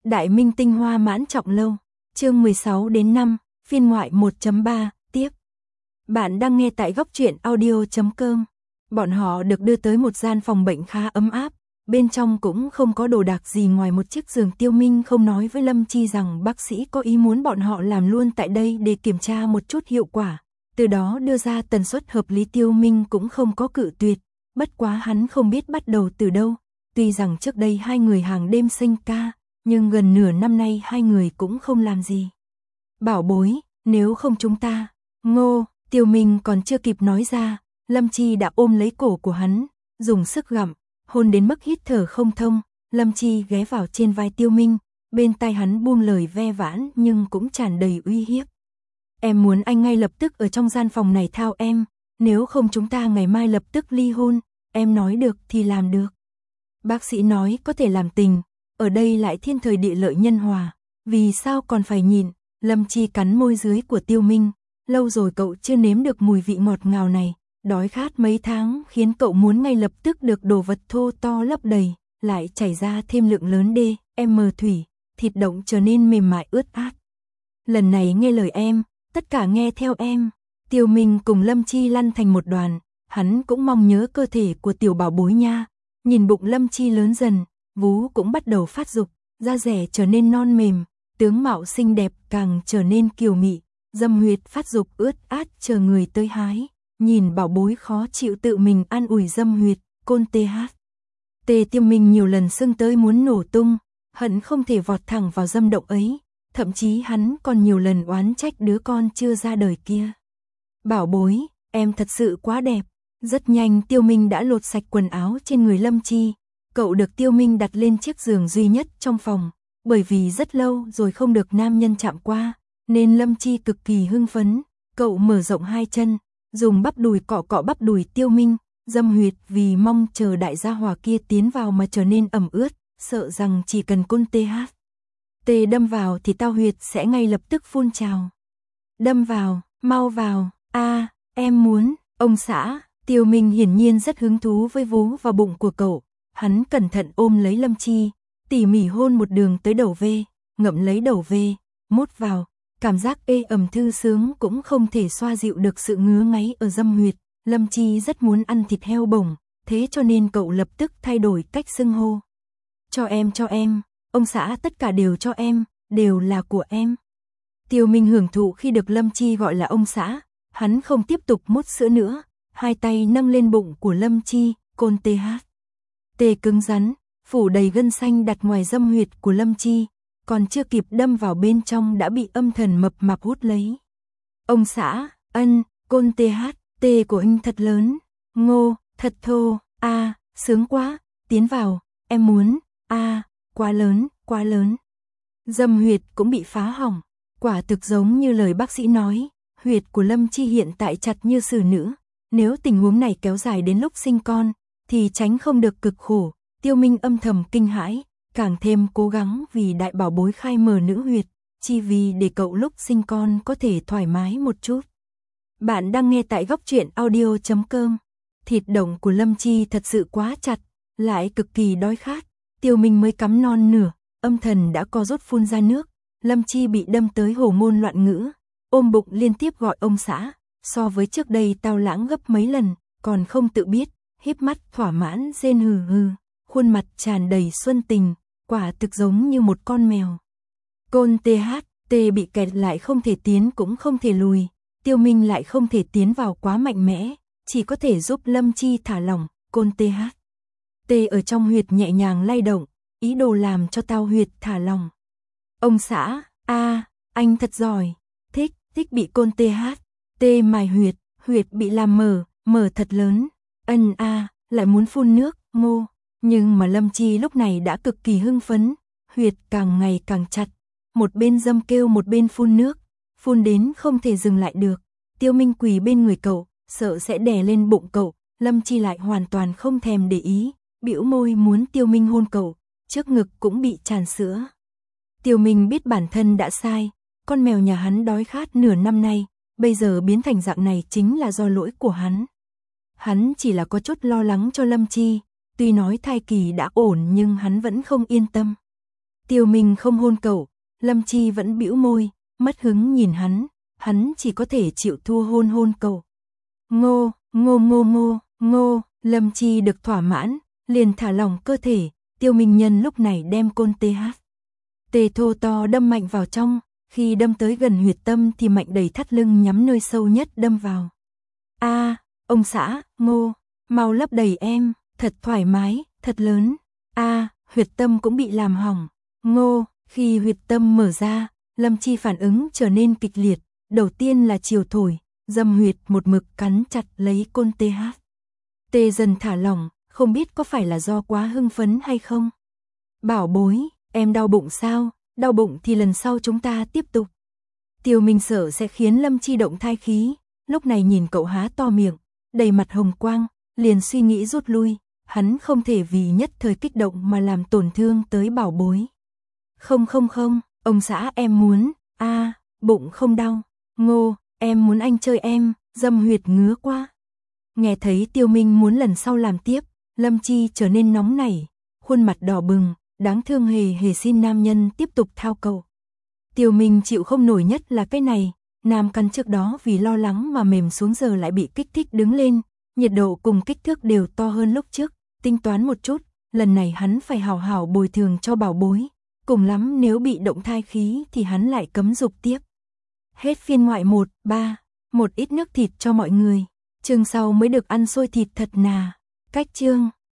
Đại minh tinh hoa mãn trọng lâu, chương 16 đến 5, phiên ngoại 1.3, tiếp. Bạn đang nghe tại góc truyện audio.com. Bọn họ được đưa tới một gian phòng bệnh khá ấm áp, bên trong cũng không có đồ đạc gì ngoài một chiếc giường. Tiêu Minh không nói với Lâm Chi rằng bác sĩ có ý muốn bọn họ làm luôn tại đây để kiểm tra một chút hiệu quả, từ đó đưa ra tần suất hợp lý. Tiêu Minh cũng không có cự tuyệt, bất quá hắn không biết bắt đầu từ đâu. Tuy rằng trước đây hai người hàng đêm sinh ca, nhưng gần nửa năm nay hai người cũng không làm gì. Bảo bối, nếu không chúng ta, Ngô, Tiêu Minh còn chưa kịp nói ra, Lâm Chi đã ôm lấy cổ của hắn, dùng sức gặm, hôn đến mức hít thở không thông. Lâm Chi ghé vào trên vai Tiêu Minh, bên tai hắn buông lời ve vãn nhưng cũng tràn đầy uy hiếp. Em muốn anh ngay lập tức ở trong gian phòng này thao em, nếu không chúng ta ngày mai lập tức ly hôn, em nói được thì làm được. Bác sĩ nói có thể làm tình, ở đây lại thiên thời địa lợi nhân hòa, vì sao còn phải nhịn. Lâm Chi cắn môi dưới của Tiêu Minh, lâu rồi cậu chưa nếm được mùi vị ngọt ngào này, đói khát mấy tháng khiến cậu muốn ngay lập tức được đồ vật thô to lấp đầy, lại chảy ra thêm lượng lớn DM thủy, thịt động trở nên mềm mại ướt át. Lần này nghe lời em, tất cả nghe theo em. Tiêu Minh cùng Lâm Chi lăn thành một đoàn, hắn cũng mong nhớ cơ thể của tiểu bảo bối nha. Nhìn bụng Lâm Chi lớn dần, vú cũng bắt đầu phát dục, da dẻ trở nên non mềm, tướng mạo xinh đẹp càng trở nên kiều mị, dâm huyệt phát dục ướt át chờ người tới hái. Nhìn bảo bối khó chịu tự mình an ủi dâm huyệt, côn Tiêu Minh nhiều lần sưng tới muốn nổ tung, hận không thể vọt thẳng vào dâm động ấy, thậm chí hắn còn nhiều lần oán trách đứa con chưa ra đời kia. Bảo bối, em thật sự quá đẹp. Rất nhanh Tiêu Minh đã lột sạch quần áo trên người Lâm Chi, cậu được Tiêu Minh đặt lên chiếc giường duy nhất trong phòng, bởi vì rất lâu rồi không được nam nhân chạm qua, nên Lâm Chi cực kỳ hưng phấn, cậu mở rộng hai chân, dùng bắp đùi cọ cọ bắp đùi Tiêu Minh, dâm huyệt vì mong chờ đại gia hỏa kia tiến vào mà trở nên ẩm ướt, sợ rằng chỉ cần côn đâm vào thì tao huyệt sẽ ngay lập tức phun trào. Đâm vào, mau vào, em muốn, ông xã. Tiêu Minh hiển nhiên rất hứng thú với vú và bụng của cậu, hắn cẩn thận ôm lấy Lâm Chi, tỉ mỉ hôn một đường tới đầu V, ngậm lấy đầu V, mốt vào, cảm giác ê ẩm thư sướng cũng không thể xoa dịu được sự ngứa ngáy ở dâm huyệt. Lâm Chi rất muốn ăn thịt heo bổng, thế cho nên cậu lập tức thay đổi cách xưng hô. Cho em, ông xã tất cả đều cho em, đều là của em. Tiêu Minh hưởng thụ khi được Lâm Chi gọi là ông xã, hắn không tiếp tục mút sữa nữa. Hai tay nâng lên bụng của Lâm Chi, côn cứng rắn, phủ đầy gân xanh đặt ngoài dâm huyệt của Lâm Chi, còn chưa kịp đâm vào bên trong đã bị âm thần mập mạp hút lấy. Ông xã, côn của anh thật lớn, Ngô, thật thô, sướng quá, tiến vào, em muốn, quá lớn. Dâm huyệt cũng bị phá hỏng, quả thực giống như lời bác sĩ nói, huyệt của Lâm Chi hiện tại chặt như xử nữ. Nếu tình huống này kéo dài đến lúc sinh con, thì tránh không được cực khổ. Tiêu Minh âm thầm kinh hãi, càng thêm cố gắng vì đại bảo bối khai mở nữ huyệt, chi vì để cậu lúc sinh con có thể thoải mái một chút. Bạn đang nghe tại góc truyện audio.com. Thịt động của Lâm Chi thật sự quá chặt, lại cực kỳ đói khát. Tiêu Minh mới cắm non nửa, âm thần đã co rút phun ra nước. Lâm Chi bị đâm tới hồ ngôn loạn ngữ, ôm bụng liên tiếp gọi ông xã. So với trước đây tao lãng gấp mấy lần, còn không tự biết, híp mắt thỏa mãn rên hừ, khuôn mặt tràn đầy xuân tình, quả thực giống như một con mèo. Côn bị kẹt lại không thể tiến cũng không thể lùi, Tiêu Minh lại không thể tiến vào quá mạnh mẽ, chỉ có thể giúp Lâm Chi thả lỏng. Côn ở trong huyệt nhẹ nhàng lay động, ý đồ làm cho tao huyệt thả lỏng. Ông xã, anh thật giỏi, thích bị côn mài huyệt bị làm mở thật lớn, lại muốn phun nước, Ngô. Nhưng mà Lâm Chi lúc này đã cực kỳ hưng phấn, huyệt càng ngày càng chặt, một bên dâm kêu một bên phun nước, phun đến không thể dừng lại được. Tiêu Minh quỳ bên người cậu, sợ sẽ đè lên bụng cậu, Lâm Chi lại hoàn toàn không thèm để ý, bĩu môi muốn Tiêu Minh hôn cậu, trước ngực cũng bị tràn sữa. Tiêu Minh biết bản thân đã sai, con mèo nhà hắn đói khát nửa năm nay, bây giờ biến thành dạng này chính là do lỗi của hắn. Hắn chỉ là có chút lo lắng cho Lâm Chi, tuy nói thai kỳ đã ổn nhưng hắn vẫn không yên tâm. Tiêu Minh không hôn cậu, Lâm Chi vẫn bĩu môi, mất hứng nhìn hắn chỉ có thể chịu thua hôn cậu. Ngô, ngô ngô ngô, ngô, Lâm Chi được thỏa mãn, liền thả lỏng cơ thể, Tiêu Minh nhân lúc này đem côn tê thô to đâm mạnh vào trong, khi đâm tới gần huyệt tâm thì mạnh đẩy thắt lưng nhắm nơi sâu nhất đâm vào. A, ông xã, Ngô, mau lấp đầy em, thật thoải mái, thật lớn. A, huyệt tâm cũng bị làm hỏng. Ngô, khi huyệt tâm mở ra, Lâm Chi phản ứng trở nên kịch liệt, đầu tiên là chiều thổi, dâm huyệt một mực cắn chặt lấy côn tê dần thả lỏng, không biết có phải là do quá hưng phấn hay không. Bảo bối, em đau bụng sao? Đau bụng thì lần sau chúng ta tiếp tục. Tiêu Minh sợ sẽ khiến Lâm Chi động thai khí, lúc này nhìn cậu há to miệng, đầy mặt hồng quang, liền suy nghĩ rút lui, hắn không thể vì nhất thời kích động mà làm tổn thương tới bảo bối. Không, ông xã em muốn, bụng không đau, Ngô, em muốn anh chơi em, dâm huyệt ngứa quá. Nghe thấy Tiêu Minh muốn lần sau làm tiếp, Lâm Chi trở nên nóng nảy, khuôn mặt đỏ bừng, đáng thương hề xin nam nhân tiếp tục thao cậu. Tiêu Minh chịu không nổi nhất là cái này, nam căn trước đó vì lo lắng mà mềm xuống giờ lại bị kích thích đứng lên, nhiệt độ cùng kích thước đều to hơn lúc trước, tính toán một chút, lần này hắn phải hào hào bồi thường cho bảo bối, cùng lắm nếu bị động thai khí thì hắn lại cấm dục tiếp. Hết phiên ngoại 1/3, một ít nước thịt cho mọi người, chương sau mới được ăn xôi thịt thật nà, cách chương.